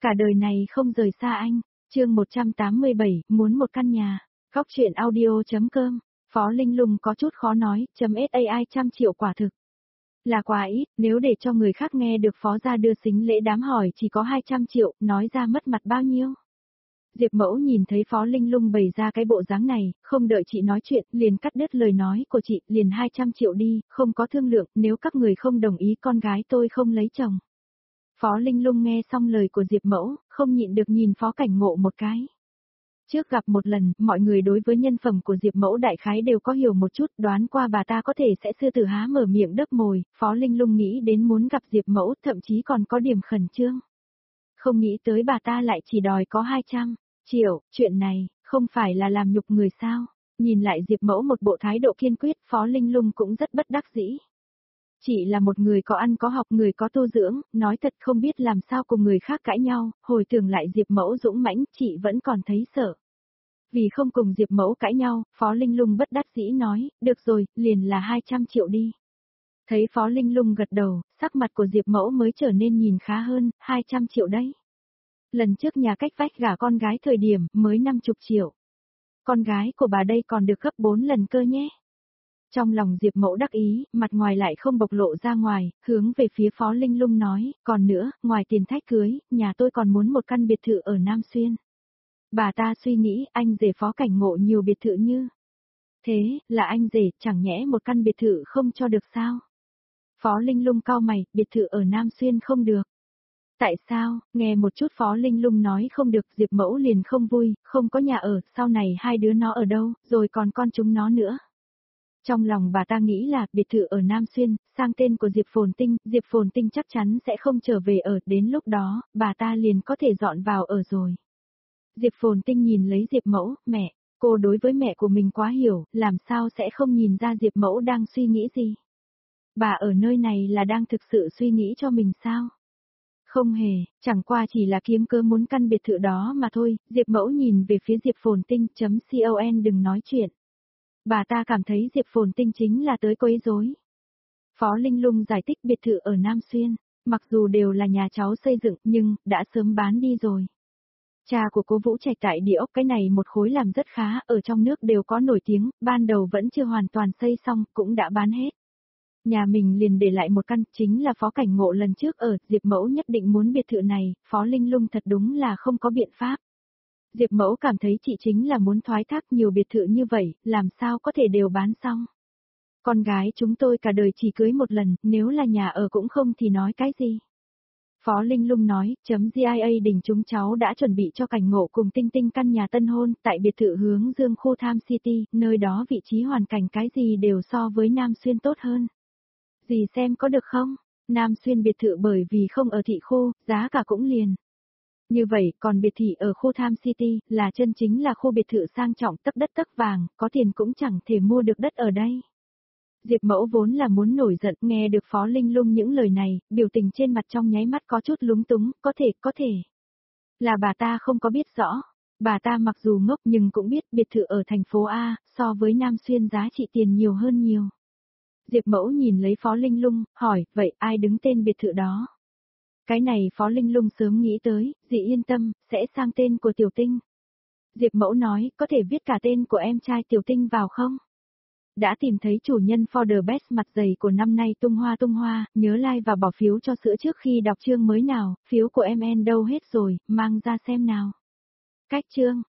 Cả đời này không rời xa anh. Chương 187, muốn một căn nhà. Góc truyện audio.com. Phó Linh Lung có chút khó nói, .ai 100 triệu quả thực. Là quá ít, nếu để cho người khác nghe được phó gia đưa sính lễ đám hỏi chỉ có 200 triệu, nói ra mất mặt bao nhiêu. Diệp Mẫu nhìn thấy Phó Linh Lung bày ra cái bộ dáng này, không đợi chị nói chuyện, liền cắt đứt lời nói của chị, liền 200 triệu đi, không có thương lượng, nếu các người không đồng ý con gái tôi không lấy chồng. Phó Linh Lung nghe xong lời của Diệp Mẫu, không nhịn được nhìn Phó Cảnh Ngộ một cái. Trước gặp một lần, mọi người đối với nhân phẩm của Diệp Mẫu đại khái đều có hiểu một chút, đoán qua bà ta có thể sẽ sư tử há mở miệng đớp mồi, Phó Linh Lung nghĩ đến muốn gặp Diệp Mẫu, thậm chí còn có điểm khẩn trương. Không nghĩ tới bà ta lại chỉ đòi có 200 triệu, chuyện này, không phải là làm nhục người sao? Nhìn lại Diệp Mẫu một bộ thái độ kiên quyết, Phó Linh Lung cũng rất bất đắc dĩ. Chị là một người có ăn có học, người có tu dưỡng, nói thật không biết làm sao cùng người khác cãi nhau, hồi tưởng lại Diệp Mẫu dũng mãnh, chị vẫn còn thấy sợ. Vì không cùng Diệp Mẫu cãi nhau, Phó Linh Lung bất đắc dĩ nói, được rồi, liền là 200 triệu đi. Thấy Phó Linh Lung gật đầu, sắc mặt của Diệp Mẫu mới trở nên nhìn khá hơn, 200 triệu đấy. Lần trước nhà cách vách gả con gái thời điểm, mới 50 triệu. Con gái của bà đây còn được gấp 4 lần cơ nhé. Trong lòng Diệp Mẫu đắc ý, mặt ngoài lại không bộc lộ ra ngoài, hướng về phía Phó Linh Lung nói, còn nữa, ngoài tiền thách cưới, nhà tôi còn muốn một căn biệt thự ở Nam Xuyên. Bà ta suy nghĩ, anh rể Phó Cảnh Ngộ nhiều biệt thự như. Thế, là anh rể, chẳng nhẽ một căn biệt thự không cho được sao? Phó Linh Lung cau mày, biệt thự ở Nam Xuyên không được. Tại sao, nghe một chút Phó Linh Lung nói không được, Diệp Mẫu liền không vui, không có nhà ở, sau này hai đứa nó ở đâu, rồi còn con chúng nó nữa. Trong lòng bà ta nghĩ là, biệt thự ở Nam Xuyên, sang tên của Diệp Phồn Tinh chắc chắn sẽ không trở về ở, đến lúc đó, bà ta liền có thể dọn vào ở rồi. Diệp Phồn Tinh nhìn lấy Diệp Mẫu, mẹ, cô đối với mẹ của mình quá hiểu, làm sao sẽ không nhìn ra Diệp Mẫu đang suy nghĩ gì. Bà ở nơi này là đang thực sự suy nghĩ cho mình sao? Không hề, chẳng qua chỉ là kiếm cớ muốn căn biệt thự đó mà thôi, Diệp Mẫu nhìn về phía Diệp Phồn Tinh.com đừng nói chuyện. Bà ta cảm thấy Diệp Phồn Tinh chính là tới quấy rối. Phó Linh Lung giải thích biệt thự ở Nam Xuyên, mặc dù đều là nhà cháu xây dựng nhưng đã sớm bán đi rồi. Cha của cô Vũ Trạch tại địa ốc cái này một khối làm rất khá, ở trong nước đều có nổi tiếng, ban đầu vẫn chưa hoàn toàn xây xong, cũng đã bán hết. Nhà mình liền để lại một căn, chính là Phó Cảnh Ngộ lần trước ở, Diệp Mẫu nhất định muốn biệt thự này, Phó Linh Lung thật đúng là không có biện pháp. Diệp Mẫu cảm thấy chị chính là muốn thoái thác nhiều biệt thự như vậy, làm sao có thể đều bán xong. Con gái chúng tôi cả đời chỉ cưới một lần, nếu là nhà ở cũng không thì nói cái gì. Phó Linh Lung nói, .gia đình chúng cháu đã chuẩn bị cho Cảnh Ngộ cùng Tinh Tinh căn nhà tân hôn, tại biệt thự hướng dương khu Tham City, nơi đó vị trí hoàn cảnh cái gì đều so với Nam Xuyên tốt hơn. Dì xem có được không? Nam Xuyên biệt thự bởi vì không ở thị khu, giá cả cũng liền. Như vậy, còn biệt thị ở khu Tham City, là chân chính là khu biệt thự sang trọng tấc đất tấc vàng, có tiền cũng chẳng thể mua được đất ở đây. Diệp Mẫu vốn là muốn nổi giận, nghe được Phó Linh Lung những lời này, biểu tình trên mặt trong nháy mắt có chút lúng túng, có thể. Là bà ta không có biết rõ. Bà ta mặc dù ngốc nhưng cũng biết biệt thự ở thành phố A, so với Nam Xuyên giá trị tiền nhiều hơn nhiều. Diệp Mẫu nhìn lấy Phó Linh Lung, hỏi, vậy ai đứng tên biệt thự đó? Cái này Phó Linh Lung sớm nghĩ tới, dì yên tâm, sẽ sang tên của Tiểu Tinh. Diệp Mẫu nói, có thể viết cả tên của em trai Tiểu Tinh vào không? Đã tìm thấy chủ nhân for the best mặt dày của năm nay tung hoa, nhớ like và bỏ phiếu cho sữa trước khi đọc chương mới nào, phiếu của em đâu hết rồi, mang ra xem nào. Cách chương.